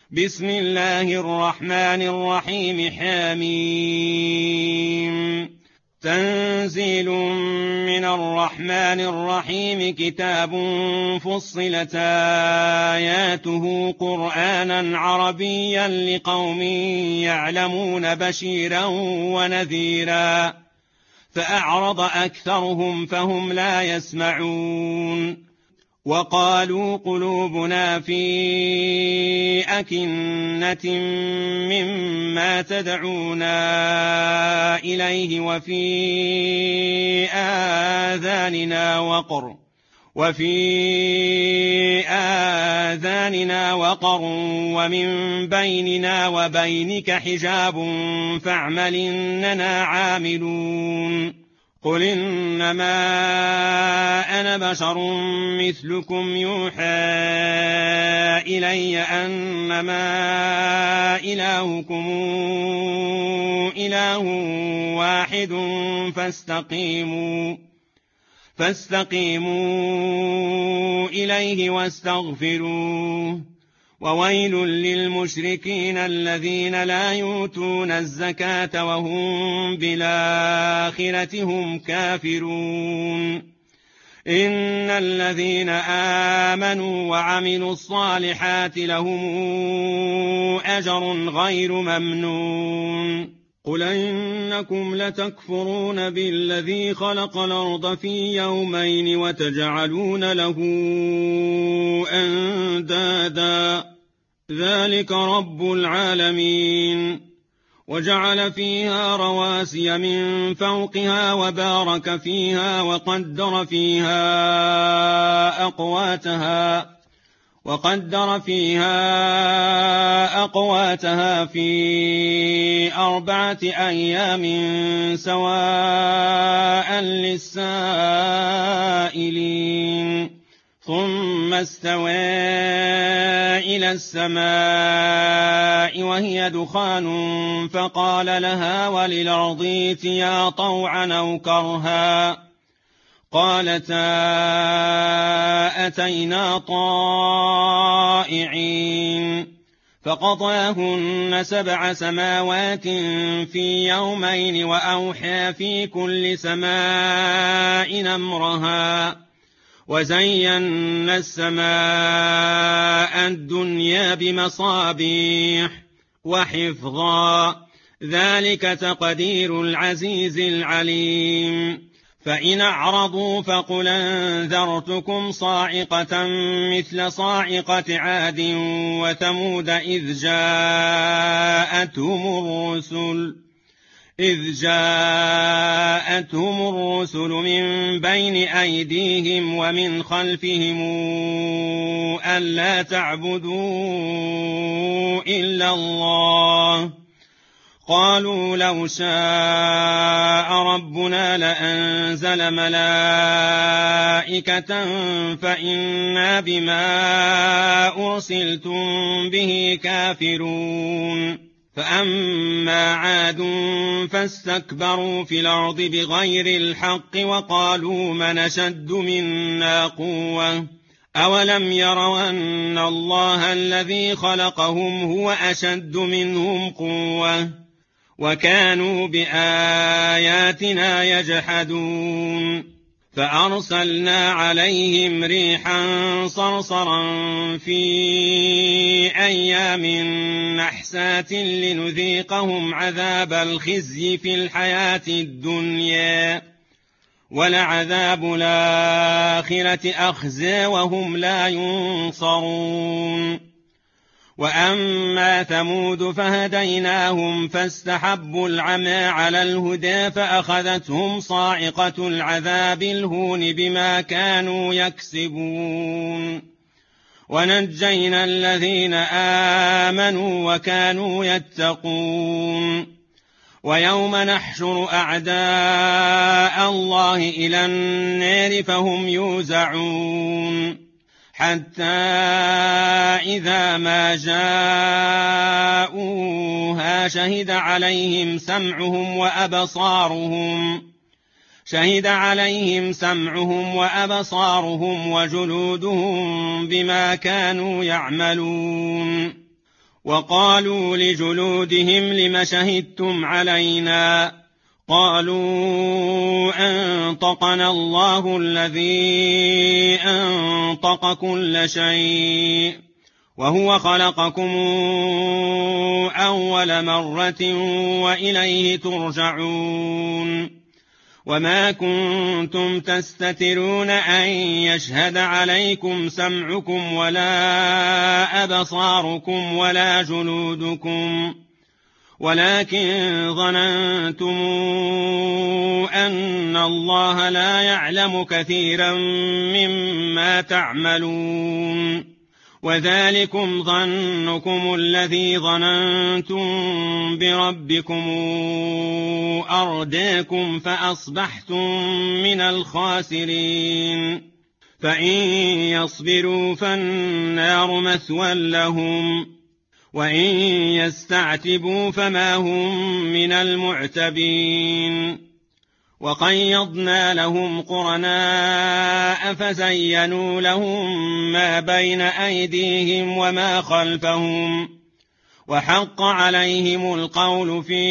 بسم الله الرحمن الرحيم حميم تنزيل من الرحمن الرحيم كتاب فصلت آياته قرآنا عربيا لقوم يعلمون بشيرا ونذيرا فأعرض أكثرهم فهم لا يسمعون وقالوا قلوبنا في أكنة مما تدعونا إليه وفي آذاننا وقر ومن بيننا وبينك حجاب فاعمل إننا عاملون قل إنما أنا بشر مثلكم يوحى إلي أنما إلهكم إله واحد فاستقيموا إليه واستغفروه وويل للمشركين الذين لا يؤتون الزكاة وهم بالآخرة هم كافرون إن الذين آمنوا وعملوا الصالحات لهم أجر غير ممنون قل إنكم لتكفرون بالذي خلق الأرض في يومين وتجعلون له أندادا ذلك رب العالمين وجعل فيها رواسي من فوقها وبارك فيها وقدر فيها أقواتها في 4 أيام سواء للسائلين ثم استوى إلى السماء وهي دخان فقال لها وللأرض ائتيا طوعا أو كرها قالتا أتينا طائعين فقضاهن 7 سماوات في يومين وأوحى في كل سماء أمرها وزينا السماء الدنيا بمصابيح وحفظا ذلك تقدير العزيز العليم فإن أعرضوا فقل أنذرتكم صاعقة مثل صاعقة عاد وثمود إذ جاءتهم الرسل من بين أيديهم ومن خلفهم ألا تعبدوا إلا الله قالوا لو شاء ربنا لأنزل ملائكة فإنا بما أرسلتم به كافرون فأما عاد فاستكبروا في الأرض بغير الحق وقالوا من أشد منا قوة أولم يروا أن الله الذي خلقهم هو أشد منهم قوة وكانوا بآياتنا يجحدون فأرسلنا عليهم ريحا صرصرا في أيام نحسات لنذيقهم عذاب الخزي في الحياة الدنيا ولعذاب الآخرة أخزى وهم لا ينصرون وأما ثمود فهديناهم فاستحبوا العمى على الهدى فأخذتهم صاعقة العذاب الهون بما كانوا يكسبون ونجينا الذين آمنوا وكانوا يتقون ويوم نحشر أعداء الله إلى النار فهم يوزعون حتى إذا ما جاءوها شهد عليهم سمعهم وأبصارهم وجلودهم بما كانوا يعملون وقالوا لجلودهم لم شهدتم علينا قالوا أنطقنا الله الذي أنطق كل شيء وهو خلقكم أول مرة وإليه ترجعون وما كنتم تستترون أن يشهد عليكم سمعكم ولا أبصاركم ولا جلودكم ولكن ظننتم أن الله لا يعلم كثيرا مما تعملون وذلكم ظنكم الذي ظننتم بربكم أرداكم فأصبحتم من الخاسرين فإن يصبروا فالنار مثوى لهم وإن يستعتبوا فما هم من المعتبين وقيضنا لهم قرناء فزينوا لهم ما بين أيديهم وما خلفهم وحق عليهم القول في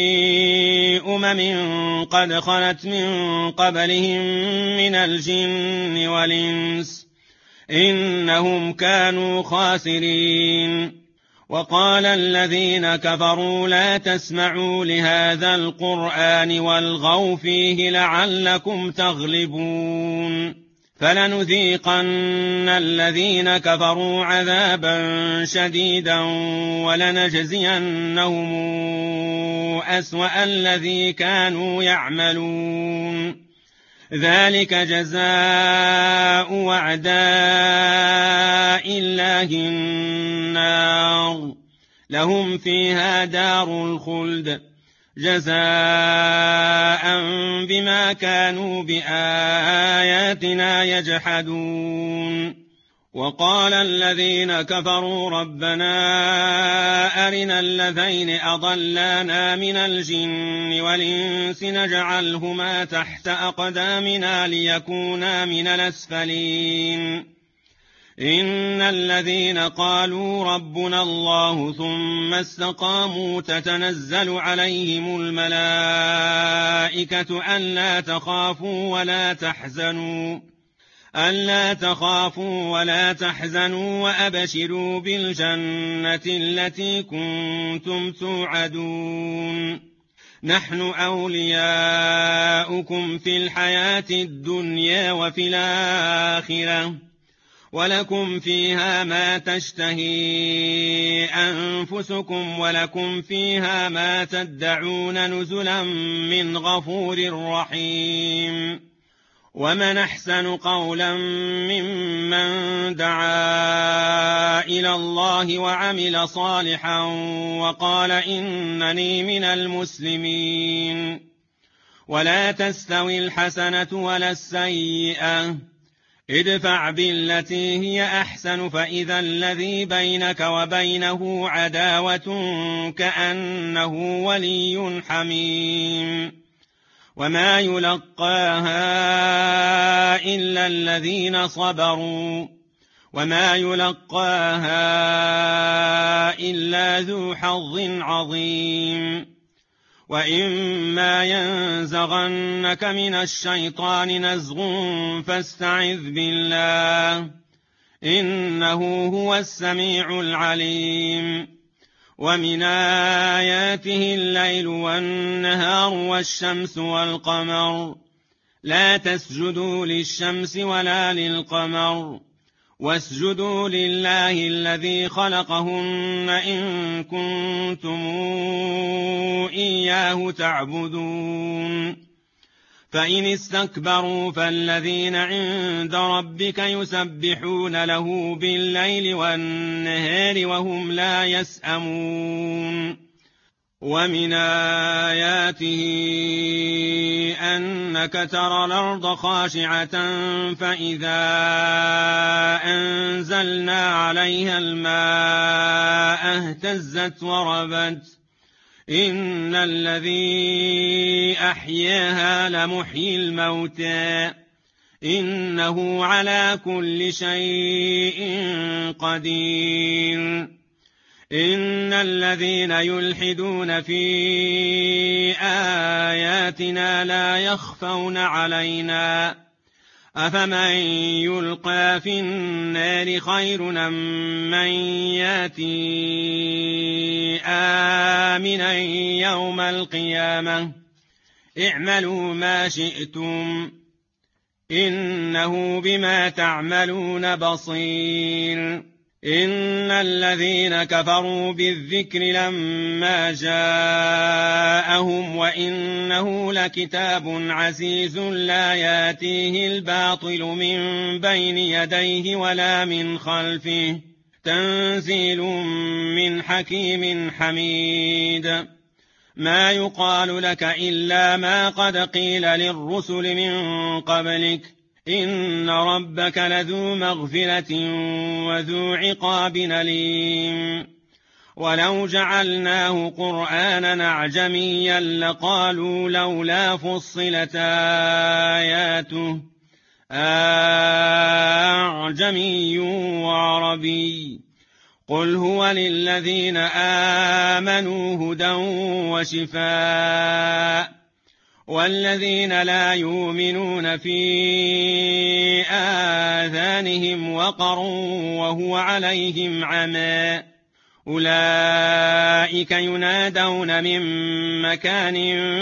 قد خلت من قبلهم من الجن والإنس إنهم كانوا خاسرين وقال الذين كفروا لا تسمعوا لهذا القرآن والغوا فيه لعلكم تغلبون فلنذيقن الذين كفروا عذابا شديدا ولنجزينهم أسوأ الذي كانوا يعملون ذلك جزاء أعداء الله النار لهم فيها دار الخلد جزاء بما كانوا بآياتنا يجحدون وقال الذين كفروا ربنا أرنا الذين أضلانا من الجن والإنس نجعلهما تحت أقدامنا ليكونا من الأسفلين إن الذين قالوا ربنا الله ثم استقاموا تتنزل عليهم الملائكة ألا تخافوا ولا تحزنوا وأبشروا بالجنة التي كنتم توعدون نحن أولياؤكم في الحياة الدنيا وفي الآخرة ولكم فيها ما تشتهي أنفسكم ولكم فيها ما تدعون نزلا من غفور رحيم ومن أحسن قولا ممن دعا إلى الله وعمل صالحا وقال إنني من المسلمين ولا تستوي الحسنة ولا السيئة ادفع بالتي هي أحسن فإذا الذي بينك وبينه عداوة كأنه ولي حميم وما يلقاها إلا الذين صبروا وما يلقاها إلا ذو حظ عظيم وإما ينزغنك من الشيطان نزغ فاستعذ بالله إنه هو السميع العليم ومن آياته الليل والنهار والشمس والقمر لا تسجدوا للشمس ولا للقمر واسجدوا لله الذي خلقهن إن كنتم إياه تعبدون فإن استكبروا فالذين عند ربك يسبحون له بالليل والنهار وهم لا يسأمون ومن آياته أنك ترى الأرض خاشعة فإذا أنزلنا عليها الماء اهتزت وربت إن الذي أحياها لمحيي الموتى إنه على كل شيء قدير إن الذين يلحدون في آياتنا لا يخفون علينا أفمن يلقى في النار خير أم من ياتي آمنا يوم القيامة اعملوا ما شئتم إنه بما تعملون بصير إن الذين كفروا بالذكر لما جاءهم وإنه لكتاب عزيز لا ياتيه الباطل من بين يديه ولا من خلفه تنزيل من حكيم حميد ما يقال لك إلا ما قد قيل للرسل من قبلك إن ربك لذو مغفرة وذو عقاب أليم ولو جعلناه قرآنا أعجميا لقالوا لولا فصلت آياته أعجمي وعربي قل هو للذين آمنوا هدى وشفاء والذين لا يؤمنون في آذانهم وقر وهو عليهم عمى أولئك ينادون من مكان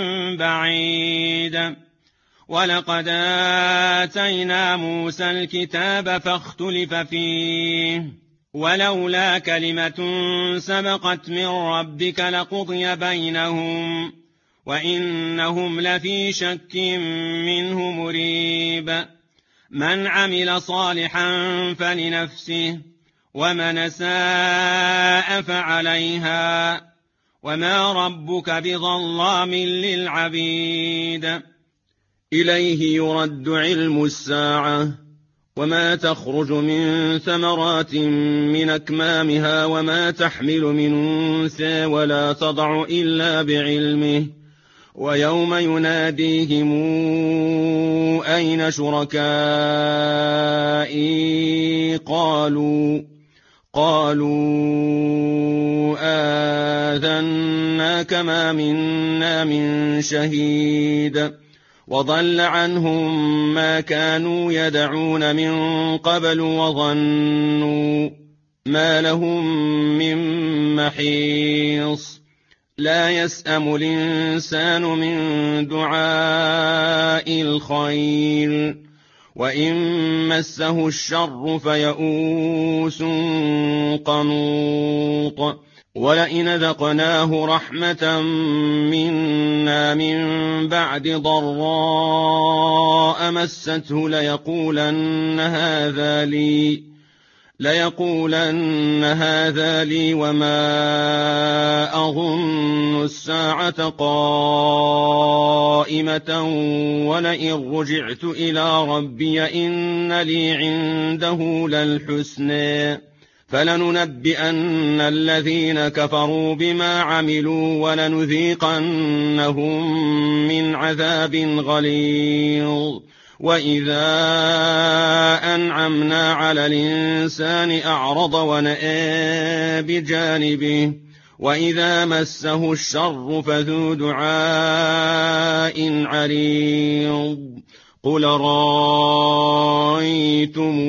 بعيد ولقد آتينا موسى الكتاب فاختلف فيه ولولا كلمة سبقت من ربك لقضي بينهم وإنهم لفي شك منه مريب من عمل صالحا فلنفسه ومن أساء فعليها وما ربك بظلام للعبيد إليه يرد علم الساعة وما تخرج من ثمرات من أكمامها وما تحمل من أنثى ولا تضع إلا بعلمه ويوم يناديهم أين شركائي قالوا آذناك ما منا من شهيد وضل عنهم ما كانوا يدعون من قبل وظنوا ما لهم من محيص لا يسأم الإنسان من دعاء الخير وإن مسه الشر فيئوس قنوط ولئن ذقناه رحمة منا من بعد ضراء مسته ليقولن هذا لي وما أظن الساعة قائمة ولئن رجعت إلى ربي إن لي عنده للحسنى فلننبئن الذين كفروا بما عملوا ولنذيقنهم من عذاب غليظ وإذا أنعمنا على الإنسان أعرض ونأى بجانبه وإذا مسه الشر فذو دعاء عريض قل رأيتم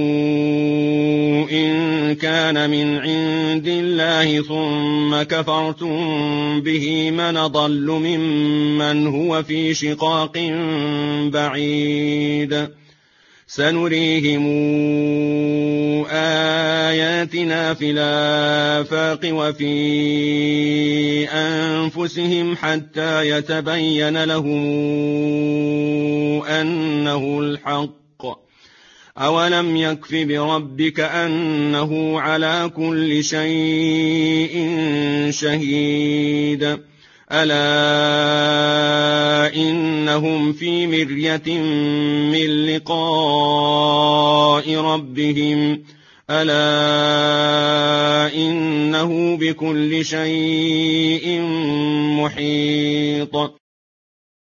إن كان من عند الله ثم كفرتم به من ضل ممن هو في شقاق بعيد سنريهم آياتنا في الآفاق وفي أنفسهم حتى يتبين لهم أنه الحق أولم يكف بربك أنه على كل شيء شهيد ألا إنهم في مرية من لقاء ربهم ألا إنه بكل شيء محيط